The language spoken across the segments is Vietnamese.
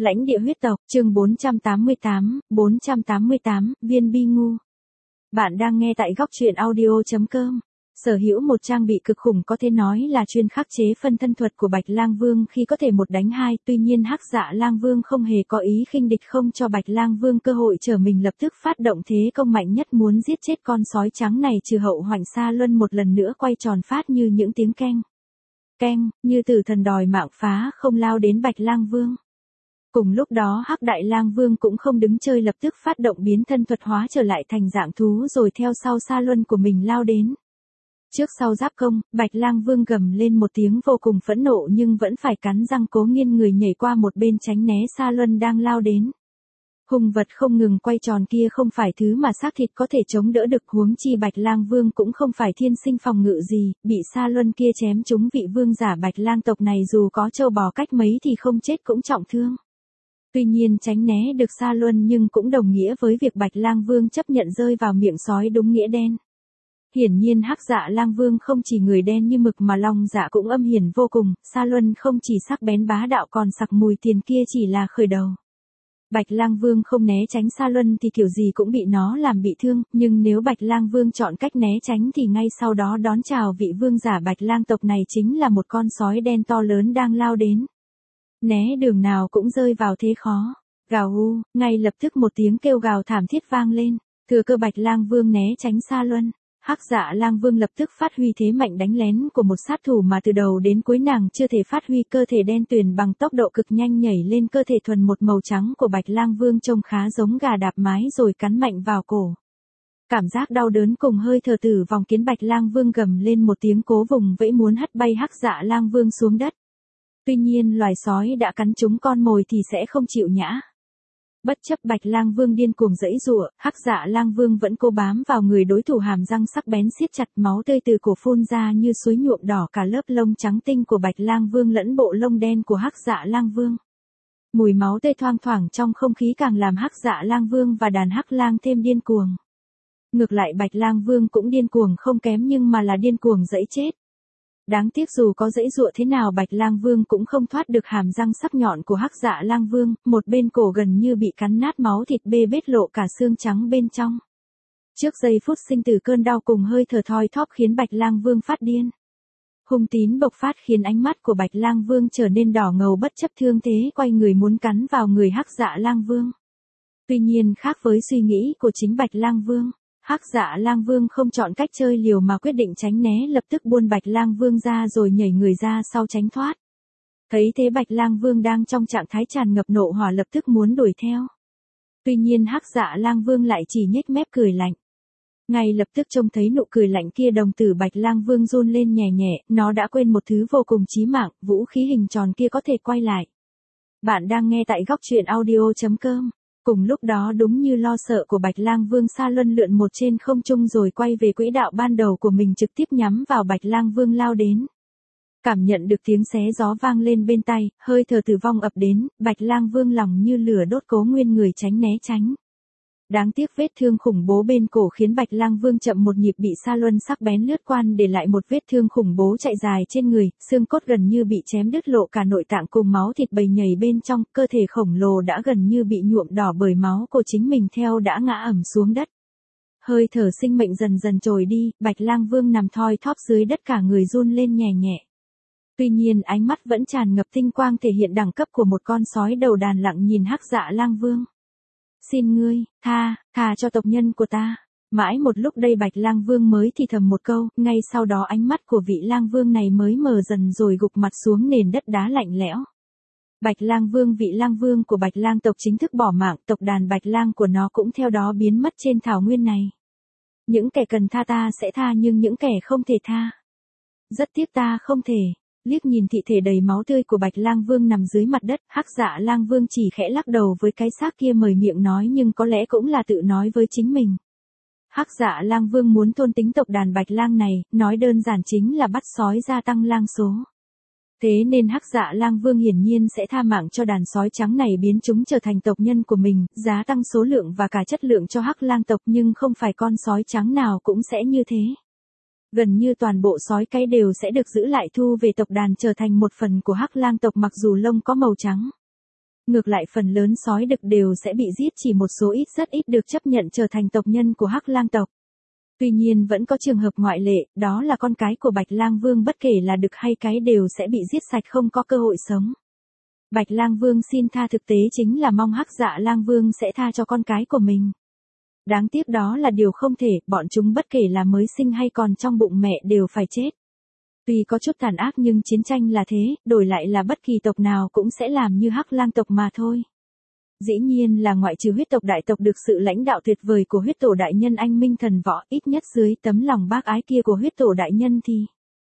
Lãnh địa huyết tộc, chương 488, viên bi ngu. Bạn đang nghe tại góc truyện audio.com. Sở hữu một trang bị cực khủng có thể nói là chuyên khắc chế phân thân thuật của Bạch Lang Vương khi có thể một đánh hai, tuy nhiên Hắc Dạ Lang Vương không hề có ý khinh địch, không cho Bạch Lang Vương cơ hội trở mình, lập tức phát động thế công mạnh nhất muốn giết chết con sói trắng này, trừ hậu hoành Sa Luân một lần nữa quay tròn phát như những tiếng keng. Keng, như tử thần đòi mạng phá không lao đến Bạch Lang Vương. Cùng lúc đó Hắc Đại Lang Vương cũng không đứng chơi, lập tức phát động biến thân thuật hóa trở lại thành dạng thú rồi theo sau Sa Luân của mình lao đến. Trước sau giáp công, Bạch Lang Vương gầm lên một tiếng vô cùng phẫn nộ nhưng vẫn phải cắn răng cố nghiêng người nhảy qua một bên tránh né Sa Luân đang lao đến. Hung vật không ngừng quay tròn kia không phải thứ mà xác thịt có thể chống đỡ được, huống chi Bạch Lang Vương cũng không phải thiên sinh phòng ngự gì, bị Sa Luân kia chém trúng, vị vương giả Bạch Lang tộc này dù có trâu bò cách mấy thì không chết cũng trọng thương. Tuy nhiên tránh né được Sa Luân nhưng cũng đồng nghĩa với việc Bạch Lang Vương chấp nhận rơi vào miệng sói đúng nghĩa đen. Hiển nhiên Hắc Dạ Lang Vương không chỉ người đen như mực mà lòng dạ cũng âm hiểm vô cùng, Sa Luân không chỉ sắc bén bá đạo còn sặc mùi tiền kia chỉ là khởi đầu. Bạch Lang Vương không né tránh Sa Luân thì kiểu gì cũng bị nó làm bị thương, nhưng nếu Bạch Lang Vương chọn cách né tránh thì ngay sau đó đón chào vị vương giả Bạch Lang tộc này chính là một con sói đen to lớn đang lao đến. Né đường nào cũng rơi vào thế khó. Gào u, ngay lập tức một tiếng kêu gào thảm thiết vang lên, thừa cơ Bạch Lang Vương né tránh Sa Luân. Hắc Dạ Lang Vương lập tức phát huy thế mạnh đánh lén của một sát thủ mà từ đầu đến cuối nàng chưa thể phát huy, cơ thể đen tuyền bằng tốc độ cực nhanh nhảy lên cơ thể thuần một màu trắng của Bạch Lang Vương, trông khá giống gà đạp mái rồi cắn mạnh vào cổ. Cảm giác đau đớn cùng hơi thở tử vong khiến Bạch Lang Vương gầm lên một tiếng cố vùng vẫy muốn hất bay Hắc Dạ Lang Vương xuống đất. Tuy nhiên loài sói đã cắn trúng con mồi thì sẽ không chịu nhã. Bất chấp Bạch Lang Vương điên cuồng giãy giụa, Hắc Dạ Lang Vương vẫn cố bám vào người đối thủ, hàm răng sắc bén siết chặt, máu tươi từ cổ phun ra như suối nhuộm đỏ cả lớp lông trắng tinh của Bạch Lang Vương lẫn bộ lông đen của Hắc Dạ Lang Vương. Mùi máu tươi thoang thoảng trong không khí càng làm Hắc Dạ Lang Vương và đàn Hắc Lang thêm điên cuồng. Ngược lại Bạch Lang Vương cũng điên cuồng không kém nhưng mà là điên cuồng giãy chết. Đáng tiếc dù có giãy giụa thế nào Bạch Lang Vương cũng không thoát được hàm răng sắc nhọn của Hắc Dạ Lang Vương, một bên cổ gần như bị cắn nát, máu thịt bê bết lộ cả xương trắng bên trong. Trước giây phút sinh tử, cơn đau cùng hơi thở thoi thóp khiến Bạch Lang Vương phát điên. Hung tín bộc phát khiến ánh mắt của Bạch Lang Vương trở nên đỏ ngầu, bất chấp thương thế quay người muốn cắn vào người Hắc Dạ Lang Vương. Tuy nhiên khác với suy nghĩ của chính Bạch Lang Vương, Hắc Dạ Lang Vương không chọn cách chơi liều mà quyết định tránh né, lập tức buôn Bạch Lang Vương ra rồi nhảy người ra sau tránh thoát. Thấy thế Bạch Lang Vương đang trong trạng thái tràn ngập nộ hỏa lập tức muốn đuổi theo. Tuy nhiên Hắc Dạ Lang Vương lại chỉ nhếch mép cười lạnh. Ngay lập tức trông thấy nụ cười lạnh kia, đồng tử Bạch Lang Vương run lên nhẹ nhẹ, nó đã quên một thứ vô cùng chí mạng, vũ khí hình tròn kia có thể quay lại. Bạn đang nghe tại góc truyện audio.com. Cùng lúc đó đúng như lo sợ của Bạch Lang Vương, Sa Luân lượn một trên không trung rồi quay về quỹ đạo ban đầu của mình, trực tiếp nhắm vào Bạch Lang Vương lao đến. Cảm nhận được tiếng xé gió vang lên bên tai, hơi thở tử vong ập đến, Bạch Lang Vương lòng như lửa đốt cố nguyên người tránh né tránh. Đáng tiếc vết thương khủng bố bên cổ khiến Bạch Lang Vương chậm một nhịp, bị Sa Luân sắc bén lướt qua để lại một vết thương khủng bố chạy dài trên người, xương cốt gần như bị chém đứt, lộ cả nội tạng cùng máu thịt bầy nhầy bên trong, cơ thể khổng lồ đã gần như bị nhuộm đỏ bởi máu của chính mình, theo đã ngã ẩm xuống đất. Hơi thở sinh mệnh dần dần trồi đi, Bạch Lang Vương nằm thoi thóp dưới đất cả người run lên nhẹ nhẹ. Tuy nhiên ánh mắt vẫn tràn ngập tinh quang, thể hiện đẳng cấp của một con sói đầu đàn, lặng nhìn Hắc Dạ Lang Vương. Xin ngươi, tha cho tộc nhân của ta. Mãi một lúc đây Bạch Lang Vương mới thì thầm một câu, ngay sau đó ánh mắt của vị Lang Vương này mới mờ dần rồi gục mặt xuống nền đất đá lạnh lẽo. Bạch Lang Vương, vị Lang Vương của Bạch Lang tộc chính thức bỏ mạng, tộc đàn Bạch Lang của nó cũng theo đó biến mất trên thảo nguyên này. Những kẻ cần tha ta sẽ tha, nhưng những kẻ không thể tha, rất tiếc ta không thể. Liếc nhìn thi thể đầy máu tươi của Bạch Lang Vương nằm dưới mặt đất, Hắc Dạ Lang Vương chỉ khẽ lắc đầu với cái xác kia, mời miệng nói nhưng có lẽ cũng là tự nói với chính mình. Hắc Dạ Lang Vương muốn thôn tính tộc đàn Bạch Lang này, nói đơn giản chính là bắt sói gia tăng lang số. Thế nên Hắc Dạ Lang Vương hiển nhiên sẽ tha mạng cho đàn sói trắng này, biến chúng trở thành tộc nhân của mình, giá tăng số lượng và cả chất lượng cho Hắc Lang tộc, nhưng không phải con sói trắng nào cũng sẽ như thế. Gần như toàn bộ sói cái đều sẽ được giữ lại thu về tộc đàn, trở thành một phần của Hắc Lang tộc mặc dù lông có màu trắng. Ngược lại phần lớn sói đực đều sẽ bị giết, chỉ một số ít rất ít được chấp nhận trở thành tộc nhân của Hắc Lang tộc. Tuy nhiên vẫn có trường hợp ngoại lệ, đó là con cái của Bạch Lang Vương bất kể là đực hay cái đều sẽ bị giết sạch không có cơ hội sống. Bạch Lang Vương xin tha thực tế chính là mong Hắc Dạ Lang Vương sẽ tha cho con cái của mình. Đáng tiếc đó là điều không thể, bọn chúng bất kể là mới sinh hay còn trong bụng mẹ đều phải chết. Tuy có chút tàn ác nhưng chiến tranh là thế, đổi lại là bất kỳ tộc nào cũng sẽ làm như Hắc Lang tộc mà thôi. Dĩ nhiên là ngoại trừ huyết tộc đại tộc được sự lãnh đạo tuyệt vời của huyết tổ đại nhân anh minh thần võ, ít nhất dưới tấm lòng bác ái kia của huyết tổ đại nhân thì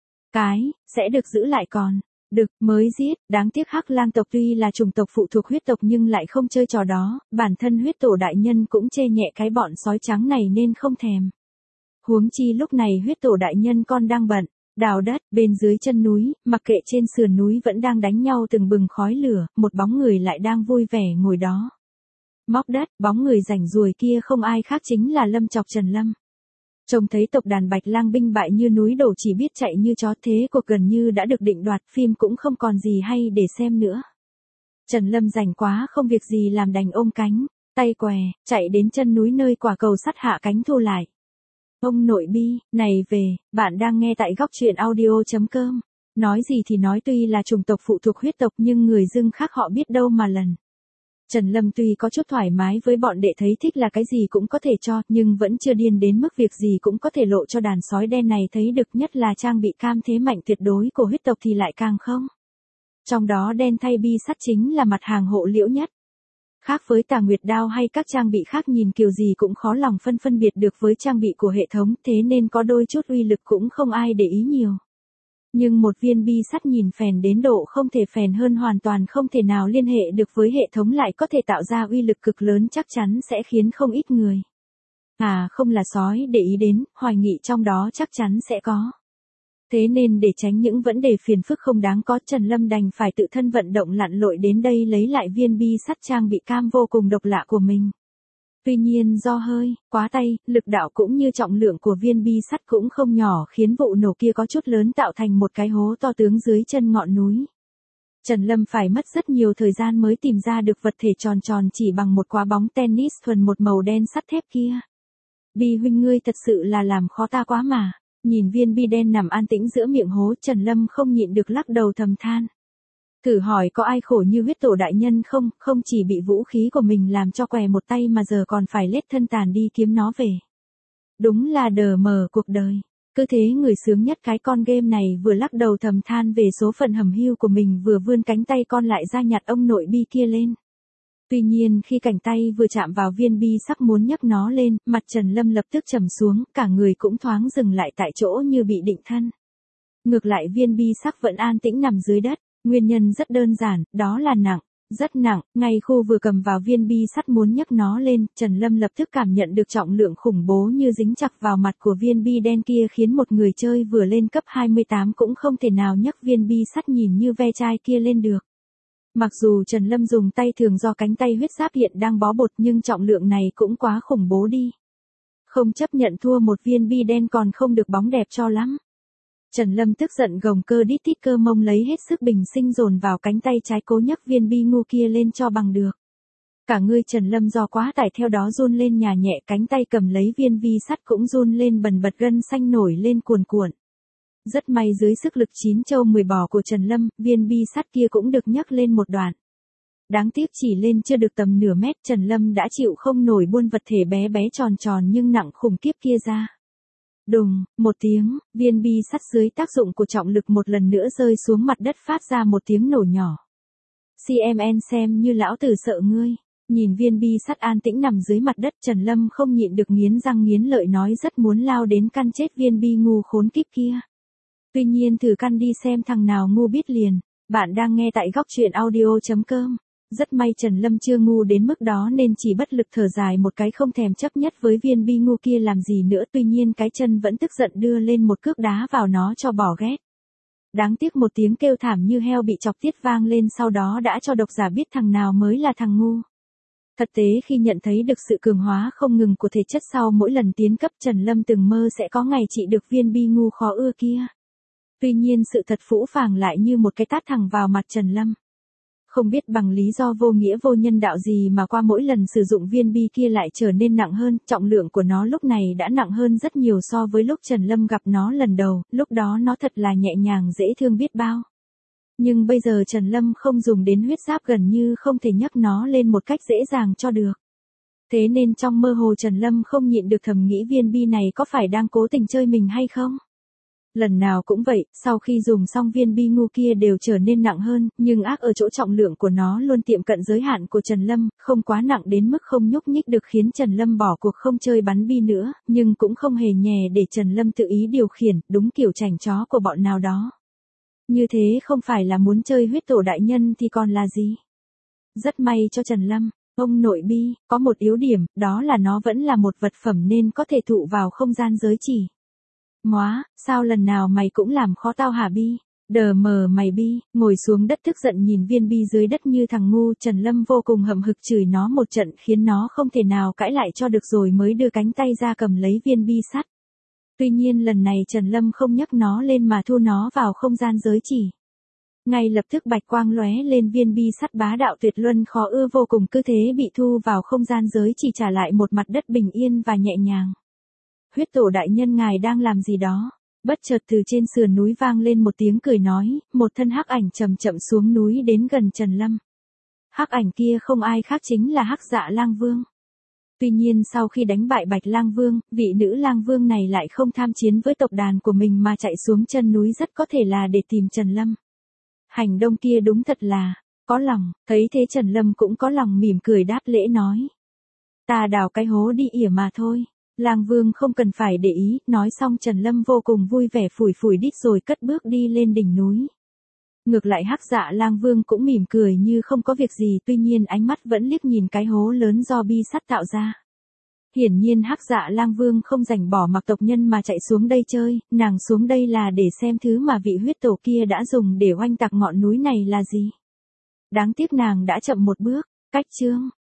sẽ được giữ lại, còn đực mới giết. Đáng tiếc Hắc Lang tộc tuy là chủng tộc phụ thuộc huyết tộc nhưng lại không chơi trò đó, bản thân huyết tổ đại nhân cũng chê nhẹ cái bọn sói trắng này nên không thèm. Huống chi lúc này huyết tổ đại nhân con đang bận đào đất, bên dưới chân núi, mặc kệ trên sườn núi vẫn đang đánh nhau từng bừng khói lửa, một bóng người lại đang vui vẻ ngồi đó móc đất. Bóng người rảnh ruồi kia không ai khác chính là Lâm Chọc Trần Lâm. Trông thấy tộc đàn Bạch Lang binh bại như núi đổ chỉ biết chạy như chó, thế cuộc gần như đã được định đoạt, phim cũng không còn gì hay để xem nữa. Trần Lâm rảnh quá không việc gì làm đành ôm cánh tay què, chạy đến chân núi nơi quả cầu sắt hạ cánh thu lại. Ông nội bi, này về, bạn đang nghe tại góc truyện audio.com. Nói gì thì nói, tuy là chủng tộc phụ thuộc huyết tộc nhưng người dưng khác họ biết đâu mà lần. Trần Lâm tuy có chút thoải mái với bọn đệ, thấy thích là cái gì cũng có thể cho, nhưng vẫn chưa điên đến mức việc gì cũng có thể lộ cho đàn sói đen này thấy được, nhất là trang bị cam thế mạnh tuyệt đối của huyết tộc thì lại càng không. Trong đó đen thay bi sắt chính là mặt hàng hộ liễu nhất. Khác với Tà Nguyệt đao hay các trang bị khác nhìn kiểu gì cũng khó lòng phân biệt được với trang bị của hệ thống, thế nên có đôi chút uy lực cũng không ai để ý nhiều. Nhưng một viên bi sắt nhìn phèn đến độ không thể phèn hơn, hoàn toàn không thể nào liên hệ được với hệ thống, lại có thể tạo ra uy lực cực lớn, chắc chắn sẽ khiến không ít người không là sói để ý đến, hoài nghị trong đó chắc chắn sẽ có. Thế nên để tránh những vấn đề phiền phức không đáng có, Trần Lâm đành phải tự thân vận động lặn lội đến đây lấy lại viên bi sắt trang bị cam vô cùng độc lạ của mình. Tuy nhiên do hơi quá tay, lực đạo cũng như trọng lượng của viên bi sắt cũng không nhỏ, khiến vụ nổ kia có chút lớn, tạo thành một cái hố to tướng dưới chân ngọn núi. Trần Lâm phải mất rất nhiều thời gian mới tìm ra được vật thể tròn tròn chỉ bằng một quả bóng tennis thuần một màu đen sắt thép kia. Bi huynh ngươi thật sự là làm khó ta quá mà. Nhìn viên bi đen nằm an tĩnh giữa miệng hố, Trần Lâm không nhịn được lắc đầu thầm than. Thử hỏi có ai khổ như huyết tổ đại nhân không, không chỉ bị vũ khí của mình làm cho què một tay mà giờ còn phải lết thân tàn đi kiếm nó về. Đúng là đờ mờ cuộc đời. Cứ thế người sướng nhất cái con game này vừa lắc đầu thầm than về số phận hầm hưu của mình, vừa vươn cánh tay con lại ra nhặt ông nội bi kia lên. Tuy nhiên khi cánh tay vừa chạm vào viên bi sắp muốn nhấc nó lên, mặt Trần Lâm lập tức trầm xuống, cả người cũng thoáng dừng lại tại chỗ như bị định thân. Ngược lại viên bi sắc vẫn an tĩnh nằm dưới đất, nguyên nhân rất đơn giản, đó là nặng, rất nặng. Ngay khu vừa cầm vào viên bi sắt muốn nhấc nó lên, Trần Lâm lập tức cảm nhận được trọng lượng khủng bố như dính chặt vào mặt của viên bi đen kia, khiến một người chơi vừa lên cấp 28 cũng không thể nào nhấc viên bi sắt nhìn như ve chai kia lên được. Mặc dù Trần Lâm dùng tay thường do cánh tay huyết giáp hiện đang bó bột, nhưng trọng lượng này cũng quá khủng bố đi. Không chấp nhận thua, một viên bi đen còn không được bóng đẹp cho lắm. Trần Lâm tức giận gồng cơ đít tít cơ mông, lấy hết sức bình sinh dồn vào cánh tay trái cố nhấc viên bi ngu kia lên cho bằng được. Cả người Trần Lâm do quá tải theo đó run lên nhả nhẹ, cánh tay cầm lấy viên bi sắt cũng run lên bần bật, gân xanh nổi lên cuồn cuộn. Rất may dưới sức lực 9 châu 10 bò của Trần Lâm, viên bi sắt kia cũng được nhấc lên một đoạn. Đáng tiếc chỉ lên chưa được tầm nửa mét, Trần Lâm đã chịu không nổi buôn vật thể bé bé tròn tròn nhưng nặng khủng khiếp kia ra. Đùng, một tiếng, viên bi sắt dưới tác dụng của trọng lực một lần nữa rơi xuống mặt đất, phát ra một tiếng nổ nhỏ. CMN xem như lão tử sợ ngươi. Nhìn viên bi sắt an tĩnh nằm dưới mặt đất, Trần Lâm không nhịn được nghiến răng nghiến lợi nói rất muốn lao đến căn chết viên bi ngu khốn kiếp kia. Tuy nhiên thử căn đi xem thằng nào ngu biết liền. Bạn đang nghe tại góc truyện audio.com. Rất may Trần Lâm chưa ngu đến mức đó nên chỉ bất lực thở dài một cái, không thèm chấp nhất với viên bi ngu kia làm gì nữa. Tuy nhiên cái chân vẫn tức giận đưa lên một cước đá vào nó cho bỏ ghét. Đáng tiếc một tiếng kêu thảm như heo bị chọc tiết vang lên, sau đó đã cho độc giả biết thằng nào mới là thằng ngu. Thực tế khi nhận thấy được sự cường hóa không ngừng của thể chất sau mỗi lần tiến cấp, Trần Lâm từng mơ sẽ có ngày trị được viên bi ngu khó ưa kia. Tuy nhiên sự thật phũ phàng lại như một cái tát thẳng vào mặt Trần Lâm. Không biết bằng lý do vô nghĩa vô nhân đạo gì mà qua mỗi lần sử dụng viên bi kia lại trở nên nặng hơn, trọng lượng của nó lúc này đã nặng hơn rất nhiều so với lúc Trần Lâm gặp nó lần đầu, lúc đó nó thật là nhẹ nhàng dễ thương biết bao. Nhưng bây giờ Trần Lâm không dùng đến huyết giáp gần như không thể nhấc nó lên một cách dễ dàng cho được. Thế nên trong mơ hồ Trần Lâm không nhịn được thầm nghĩ viên bi này có phải đang cố tình chơi mình hay không? Lần nào cũng vậy, sau khi dùng xong viên bi ngu kia đều trở nên nặng hơn, nhưng ác ở chỗ trọng lượng của nó luôn tiệm cận giới hạn của Trần Lâm, không quá nặng đến mức không nhúc nhích được khiến Trần Lâm bỏ cuộc không chơi bắn bi nữa, nhưng cũng không hề nhè để Trần Lâm tự ý điều khiển, đúng kiểu chảnh chó của bọn nào đó. Như thế không phải là muốn chơi huyết tổ đại nhân thì còn là gì? Rất may cho Trần Lâm, ông nội bi, có một yếu điểm, đó là nó vẫn là một vật phẩm nên có thể thụ vào không gian giới chỉ. Móa, sao lần nào mày cũng làm khó tao hả bi? Đờ mờ mày bi, ngồi xuống đất tức giận nhìn viên bi dưới đất như thằng ngu, Trần Lâm vô cùng hậm hực chửi nó một trận khiến nó không thể nào cãi lại cho được rồi mới đưa cánh tay ra cầm lấy viên bi sắt. Tuy nhiên lần này Trần Lâm không nhấc nó lên mà thu nó vào không gian giới chỉ. Ngay lập tức bạch quang lóe lên viên bi sắt bá đạo tuyệt luân khó ưa vô cùng cứ thế bị thu vào không gian giới chỉ trả lại một mặt đất bình yên và nhẹ nhàng. Huyết tổ đại nhân ngài đang làm gì đó? Bất chợt từ trên sườn núi vang lên một tiếng cười nói, một thân hắc ảnh chậm chậm xuống núi đến gần Trần Lâm. Hắc ảnh kia không ai khác chính là Hắc Dạ Lang Vương. Tuy nhiên sau khi đánh bại Bạch Lang Vương, vị nữ Lang Vương này lại không tham chiến với tộc đàn của mình mà chạy xuống chân núi rất có thể là để tìm Trần Lâm. Hành động kia đúng thật là có lòng, thấy thế Trần Lâm cũng có lòng mỉm cười đáp lễ nói. Ta đào cái hố đi ỉa mà thôi. Lang Vương không cần phải để ý, nói xong Trần Lâm vô cùng vui vẻ phủi phủi đít rồi cất bước đi lên đỉnh núi. Ngược lại Hắc Dạ Lang Vương cũng mỉm cười như không có việc gì, tuy nhiên ánh mắt vẫn liếc nhìn cái hố lớn do bi sắt tạo ra. Hiển nhiên Hắc Dạ Lang Vương không rảnh bỏ mặc tộc nhân mà chạy xuống đây chơi, nàng xuống đây là để xem thứ mà vị huyết tổ kia đã dùng để oanh tạc ngọn núi này là gì. Đáng tiếc nàng đã chậm một bước, cách chương.